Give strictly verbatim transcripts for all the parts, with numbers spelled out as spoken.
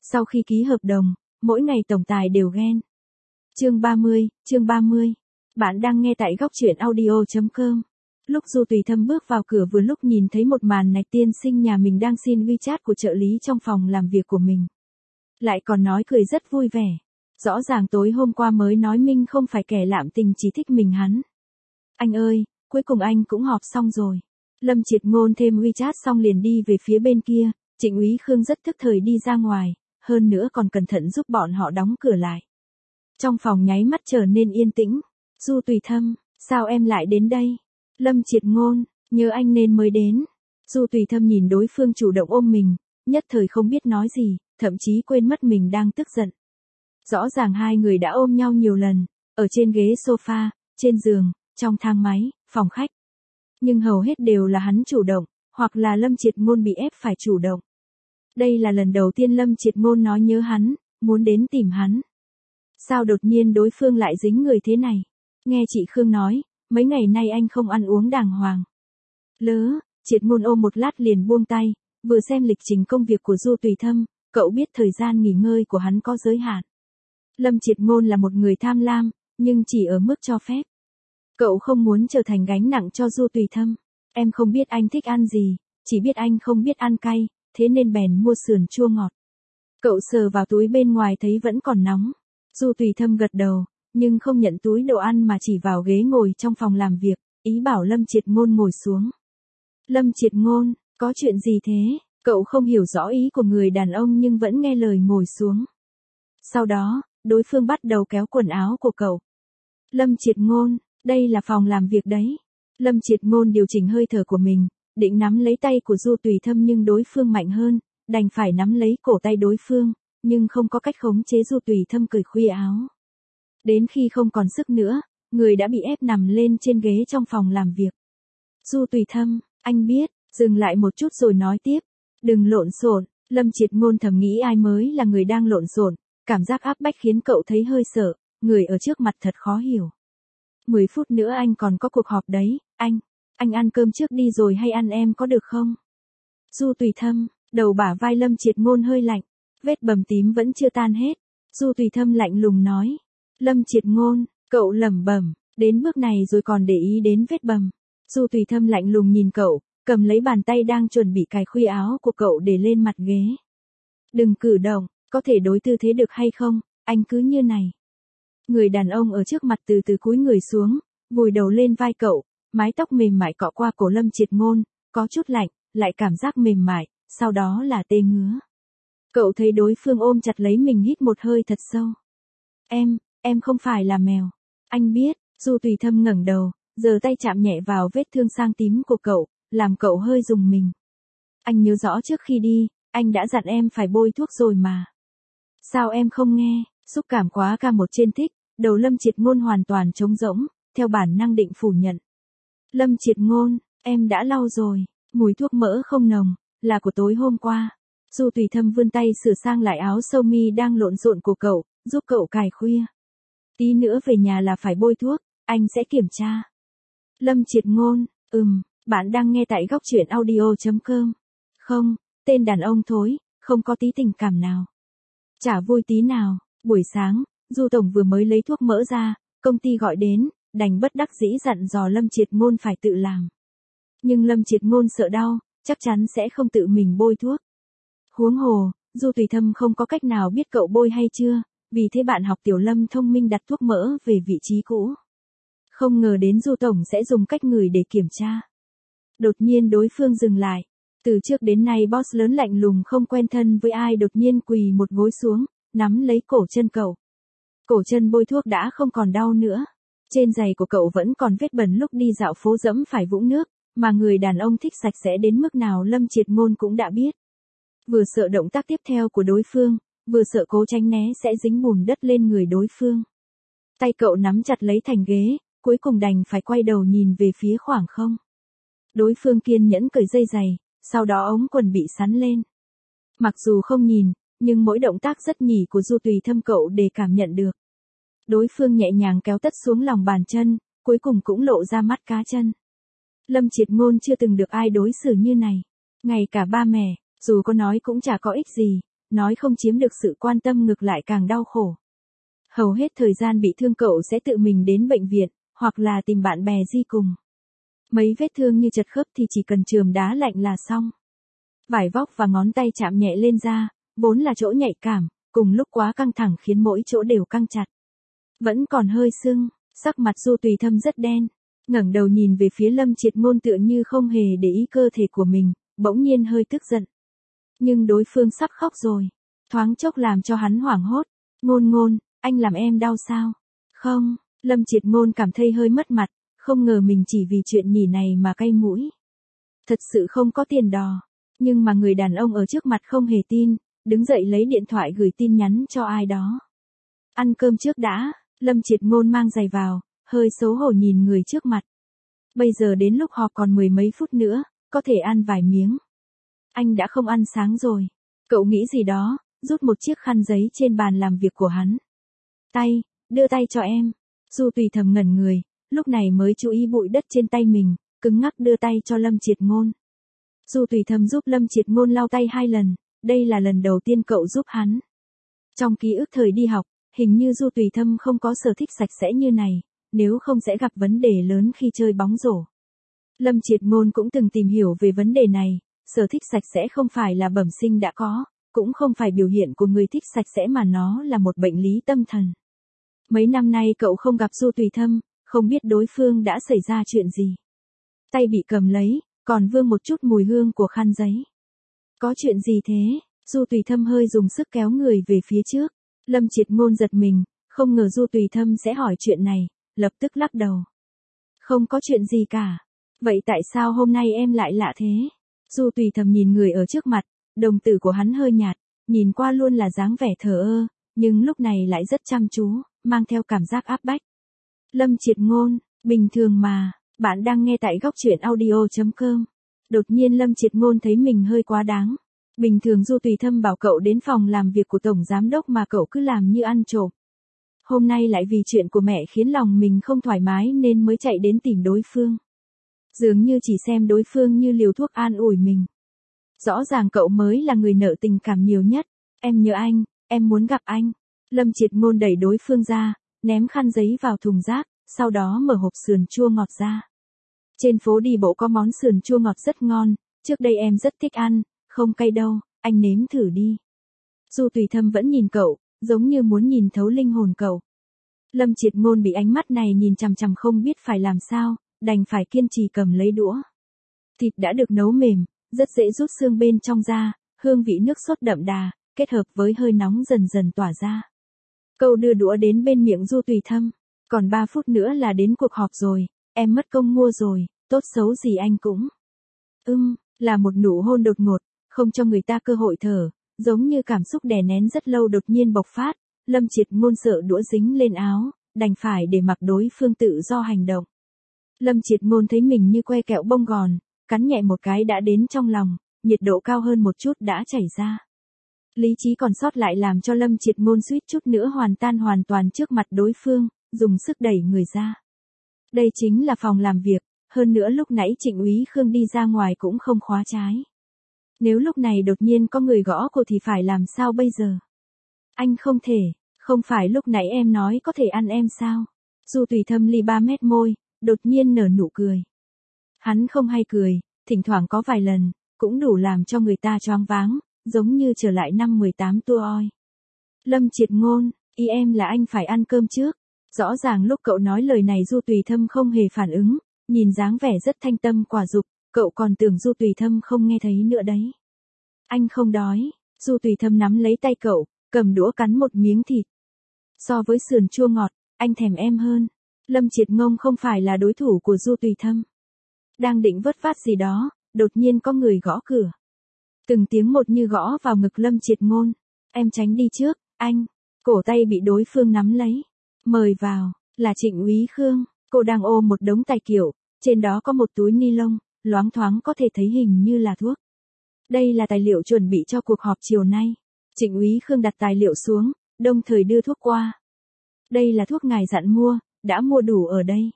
Sau khi ký hợp đồng, mỗi ngày tổng tài đều ghen. Chương ba mươi, chương ba mươi. Bạn đang nghe tại góc truyện audio chấm com. Lúc Du Tùy Thâm bước vào cửa vừa lúc nhìn thấy một màn này, tiên sinh nhà mình đang xin WeChat của trợ lý trong phòng làm việc của mình. Lại còn nói cười rất vui vẻ. Rõ ràng tối hôm qua mới nói Minh không phải kẻ lạm tình, chỉ thích mình hắn. Anh ơi, cuối cùng anh cũng họp xong rồi. Lâm Triệt Ngôn thêm WeChat xong liền đi về phía bên kia, Trịnh Úy Khương rất thức thời đi ra ngoài, hơn nữa còn cẩn thận giúp bọn họ đóng cửa lại. Trong phòng nháy mắt trở nên yên tĩnh. Du Tùy Thâm, sao em lại đến đây? Lâm Triệt Ngôn, nhớ anh nên mới đến. Du Tùy Thâm nhìn đối phương chủ động ôm mình, nhất thời không biết nói gì, thậm chí quên mất mình đang tức giận. Rõ ràng hai người đã ôm nhau nhiều lần, ở trên ghế sofa, trên giường, trong thang máy, phòng khách. Nhưng hầu hết đều là hắn chủ động, hoặc là Lâm Triệt Ngôn bị ép phải chủ động. Đây là lần đầu tiên Lâm Triệt Ngôn nói nhớ hắn, muốn đến tìm hắn. Sao đột nhiên đối phương lại dính người thế này? Nghe chị Khương nói, mấy ngày nay anh không ăn uống đàng hoàng. Lớ, Triệt Ngôn ôm một lát liền buông tay, vừa xem lịch trình công việc của Du Tùy Thâm, cậu biết thời gian nghỉ ngơi của hắn có giới hạn. Lâm Triệt Ngôn là một người tham lam, nhưng chỉ ở mức cho phép. Cậu không muốn trở thành gánh nặng cho Du Tùy Thâm. Em không biết anh thích ăn gì, chỉ biết anh không biết ăn cay, thế nên bèn mua sườn chua ngọt. Cậu sờ vào túi bên ngoài thấy vẫn còn nóng. Du Tùy Thâm gật đầu, nhưng không nhận túi đồ ăn mà chỉ vào ghế ngồi trong phòng làm việc, ý bảo Lâm Triệt Ngôn ngồi xuống. Lâm Triệt Ngôn, có chuyện gì thế? Cậu không hiểu rõ ý của người đàn ông nhưng vẫn nghe lời ngồi xuống. Sau đó, đối phương bắt đầu kéo quần áo của cậu. Lâm Triệt Ngôn, đây là phòng làm việc đấy. Lâm Triệt Ngôn điều chỉnh hơi thở của mình, định nắm lấy tay của Du Tùy Thâm nhưng đối phương mạnh hơn, đành phải nắm lấy cổ tay đối phương, nhưng không có cách khống chế Du Tùy Thâm cởi khuy áo. Đến khi không còn sức nữa, người đã bị ép nằm lên trên ghế trong phòng làm việc. Du Tùy Thâm, anh biết, dừng lại một chút rồi nói tiếp. Đừng lộn xộn. Lâm Triệt Ngôn thầm nghĩ ai mới là người đang lộn xộn, cảm giác áp bách khiến cậu thấy hơi sợ, người ở trước mặt thật khó hiểu. Mười phút nữa anh còn có cuộc họp đấy, anh, anh ăn cơm trước đi rồi hay ăn em có được không? Du Tùy Thâm, đầu bả vai Lâm Triệt Ngôn hơi lạnh, vết bầm tím vẫn chưa tan hết. Du Tùy Thâm lạnh lùng nói. Lâm Triệt Ngôn, cậu lẩm bẩm, đến bước này rồi còn để ý đến vết bầm. Du Tùy Thâm lạnh lùng nhìn cậu, cầm lấy bàn tay đang chuẩn bị cài khuy áo của cậu để lên mặt ghế. Đừng cử động, có thể đối tư thế được hay không, anh cứ như này. Người đàn ông ở trước mặt từ từ cúi người xuống, vùi đầu lên vai cậu, mái tóc mềm mại cọ qua cổ Lâm Triệt Ngôn, có chút lạnh, lại cảm giác mềm mại, sau đó là tê ngứa. Cậu thấy đối phương ôm chặt lấy mình, hít một hơi thật sâu. Em, em không phải là mèo. Anh biết. Du Tùy Thâm ngẩng đầu, giơ tay chạm nhẹ vào vết thương sang tím của cậu, làm cậu hơi rùng mình. Anh nhớ rõ trước khi đi, anh đã dặn em phải bôi thuốc rồi mà. Sao em không nghe? Xúc cảm quá ca một trên thích, đầu Lâm Triệt Ngôn hoàn toàn trống rỗng, theo bản năng định phủ nhận. Lâm Triệt Ngôn, em đã lau rồi, mùi thuốc mỡ không nồng, là của tối hôm qua. Du Tùy Thâm vươn tay sửa sang lại áo sơ mi đang lộn xộn của cậu, giúp cậu cài khuya. Tí nữa về nhà là phải bôi thuốc, anh sẽ kiểm tra. Lâm Triệt Ngôn, ừm, bạn đang nghe tại góc truyện audio chấm com. Không, tên đàn ông thối, không có tí tình cảm nào. Chả vui tí nào. Buổi sáng, Du Tổng vừa mới lấy thuốc mỡ ra, công ty gọi đến, đành bất đắc dĩ dặn dò Lâm Triệt Ngôn phải tự làm. Nhưng Lâm Triệt Ngôn sợ đau, chắc chắn sẽ không tự mình bôi thuốc. Huống hồ, Du Tùy Thâm không có cách nào biết cậu bôi hay chưa, vì thế bạn học tiểu Lâm thông minh đặt thuốc mỡ về vị trí cũ. Không ngờ đến Du Tổng sẽ dùng cách ngửi để kiểm tra. Đột nhiên đối phương dừng lại. Từ trước đến nay boss lớn lạnh lùng không quen thân với ai đột nhiên quỳ một gối xuống, nắm lấy cổ chân cậu. Cổ chân bôi thuốc đã không còn đau nữa. Trên giày của cậu vẫn còn vết bẩn lúc đi dạo phố dẫm phải vũng nước, mà người đàn ông thích sạch sẽ đến mức nào Lâm Triệt Ngôn cũng đã biết. Vừa sợ động tác tiếp theo của đối phương, vừa sợ cố tránh né sẽ dính bùn đất lên người đối phương. Tay cậu nắm chặt lấy thành ghế, cuối cùng đành phải quay đầu nhìn về phía khoảng không. Đối phương kiên nhẫn cởi dây giày, sau đó ống quần bị sắn lên. Mặc dù không nhìn, nhưng mỗi động tác rất nhỉ của Du Tùy Thâm cậu để cảm nhận được. Đối phương nhẹ nhàng kéo tất xuống lòng bàn chân, cuối cùng cũng lộ ra mắt cá chân. Lâm Triệt Ngôn chưa từng được ai đối xử như này. Ngay cả ba mẹ, dù có nói cũng chả có ích gì, nói không chiếm được sự quan tâm ngược lại càng đau khổ. Hầu hết thời gian bị thương cậu sẽ tự mình đến bệnh viện, hoặc là tìm bạn bè đi cùng. Mấy vết thương như chật khớp thì chỉ cần chườm đá lạnh là xong. Vải vóc và ngón tay chạm nhẹ lên da, vốn là chỗ nhạy cảm, cùng lúc quá căng thẳng khiến mỗi chỗ đều căng chặt. Vẫn còn hơi sưng, sắc mặt Du Tùy Thâm rất đen, ngẩng đầu nhìn về phía Lâm Triệt Ngôn tựa như không hề để ý cơ thể của mình, bỗng nhiên hơi tức giận. Nhưng đối phương sắp khóc rồi, thoáng chốc làm cho hắn hoảng hốt. Ngôn Ngôn, anh làm em đau sao? Không, Lâm Triệt Ngôn cảm thấy hơi mất mặt, không ngờ mình chỉ vì chuyện nhỉ này mà cay mũi. Thật sự không có tiền đò, nhưng mà người đàn ông ở trước mặt không hề tin, đứng dậy lấy điện thoại gửi tin nhắn cho ai đó. Ăn cơm trước đã, Lâm Triệt Ngôn mang giày vào, hơi xấu hổ nhìn người trước mặt. Bây giờ đến lúc họp còn mười mấy phút nữa, có thể ăn vài miếng. Anh đã không ăn sáng rồi. Cậu nghĩ gì đó, rút một chiếc khăn giấy trên bàn làm việc của hắn. Tay, đưa tay cho em. Du Tùy Thầm ngẩn người, lúc này mới chú ý bụi đất trên tay mình, cứng ngắc đưa tay cho Lâm Triệt Ngôn. Du Tùy Thầm giúp Lâm Triệt Ngôn lau tay hai lần, đây là lần đầu tiên cậu giúp hắn. Trong ký ức thời đi học, hình như Du Tùy Thâm không có sở thích sạch sẽ như này, nếu không sẽ gặp vấn đề lớn khi chơi bóng rổ. Lâm Triệt Ngôn cũng từng tìm hiểu về vấn đề này, sở thích sạch sẽ không phải là bẩm sinh đã có, cũng không phải biểu hiện của người thích sạch sẽ mà nó là một bệnh lý tâm thần. Mấy năm nay cậu không gặp Du Tùy Thâm, không biết đối phương đã xảy ra chuyện gì. Tay bị cầm lấy, còn vương một chút mùi hương của khăn giấy. Có chuyện gì thế? Du Tùy Thâm hơi dùng sức kéo người về phía trước. Lâm Triệt Ngôn giật mình, không ngờ Du Tùy Thâm sẽ hỏi chuyện này, lập tức lắc đầu. Không có chuyện gì cả. Vậy tại sao hôm nay em lại lạ thế? Du Tùy Thâm nhìn người ở trước mặt, đồng tử của hắn hơi nhạt, nhìn qua luôn là dáng vẻ thờ ơ, nhưng lúc này lại rất chăm chú, mang theo cảm giác áp bách. Lâm Triệt Ngôn, bình thường mà, bạn đang nghe tại góc truyện audio chấm com. Đột nhiên Lâm Triệt Ngôn thấy mình hơi quá đáng. Bình thường Du Tùy Thâm bảo cậu đến phòng làm việc của Tổng Giám Đốc mà cậu cứ làm như ăn trộm. Hôm nay lại vì chuyện của mẹ khiến lòng mình không thoải mái nên mới chạy đến tìm đối phương. Dường như chỉ xem đối phương như liều thuốc an ủi mình. Rõ ràng cậu mới là người nợ tình cảm nhiều nhất. Em nhớ anh, em muốn gặp anh. Lâm Triệt Ngôn đẩy đối phương ra, ném khăn giấy vào thùng rác, sau đó mở hộp sườn chua ngọt ra. Trên phố đi bộ có món sườn chua ngọt rất ngon, trước đây em rất thích ăn, không cay đâu, anh nếm thử đi. Du Tùy Thâm vẫn nhìn cậu, giống như muốn nhìn thấu linh hồn cậu. Lâm Triệt Ngôn bị ánh mắt này nhìn chằm chằm không biết phải làm sao, đành phải kiên trì cầm lấy đũa. Thịt đã được nấu mềm, rất dễ rút xương bên trong ra, hương vị nước sốt đậm đà, kết hợp với hơi nóng dần dần tỏa ra. Cậu đưa đũa đến bên miệng Du Tùy Thâm, còn ba phút nữa là đến cuộc họp rồi, em mất công mua rồi, tốt xấu gì anh cũng. Ưm, là một nụ hôn đột ngột, không cho người ta cơ hội thở, giống như cảm xúc đè nén rất lâu đột nhiên bộc phát. Lâm Triệt Ngôn sợ đũa dính lên áo, đành phải để mặc đối phương tự do hành động. Lâm Triệt Ngôn thấy mình như que kẹo bông gòn, cắn nhẹ một cái đã đến trong lòng, nhiệt độ cao hơn một chút đã chảy ra. Lý trí còn sót lại làm cho Lâm Triệt Ngôn suýt chút nữa hoàn tan hoàn toàn trước mặt đối phương, dùng sức đẩy người ra. Đây chính là phòng làm việc, hơn nữa lúc nãy Trịnh úy Khương đi ra ngoài cũng không khóa trái. Nếu lúc này đột nhiên có người gõ cô thì phải làm sao bây giờ? Anh không thể, không phải lúc nãy em nói có thể ăn em sao? Du Tùy Thâm ly ba mét môi, đột nhiên nở nụ cười. Hắn không hay cười, thỉnh thoảng có vài lần, cũng đủ làm cho người ta choáng váng, giống như trở lại năm mười tám tuổi. Lâm Triệt Ngôn, ý em là anh phải ăn cơm trước. Rõ ràng lúc cậu nói lời này Du Tùy Thâm không hề phản ứng, nhìn dáng vẻ rất thanh tâm quả dục, cậu còn tưởng Du Tùy Thâm không nghe thấy nữa đấy. Anh không đói. Du Tùy Thâm nắm lấy tay cậu, cầm đũa cắn một miếng thịt. So với sườn chua ngọt, anh thèm em hơn. Lâm Triệt Ngôn không phải là đối thủ của Du Tùy Thâm. Đang định vớt vát gì đó, đột nhiên có người gõ cửa. Từng tiếng một như gõ vào ngực Lâm Triệt Ngôn. Em tránh đi trước, anh. Cổ tay bị đối phương nắm lấy. Mời vào, là Trịnh úy Khương. Cô đang ôm một đống tài kiểu, trên đó có một túi ni lông, loáng thoáng có thể thấy hình như là thuốc. Đây là tài liệu chuẩn bị cho cuộc họp chiều nay. Trịnh úy Khương đặt tài liệu xuống, đồng thời đưa thuốc qua. Đây là thuốc ngài dặn mua, đã mua đủ ở đây.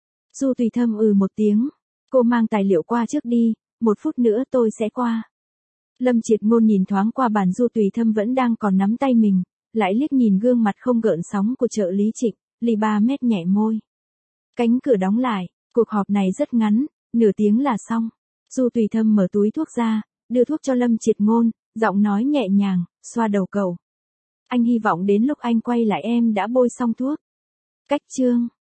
Du Tùy Thâm ừ một tiếng. Cô mang tài liệu qua trước đi, một phút nữa tôi sẽ qua. Lâm Triệt Ngôn nhìn thoáng qua bàn Du Tùy Thâm vẫn đang còn nắm tay mình, lại liếc nhìn gương mặt không gợn sóng của trợ lý Trịnh, ly ba mét nhẹ môi. Cánh cửa đóng lại, cuộc họp này rất ngắn, nửa tiếng là xong. Du Tùy Thâm mở túi thuốc ra, đưa thuốc cho Lâm Triệt Ngôn, giọng nói nhẹ nhàng, xoa đầu cậu. Anh hy vọng đến lúc anh quay lại em đã bôi xong thuốc. Cách chương.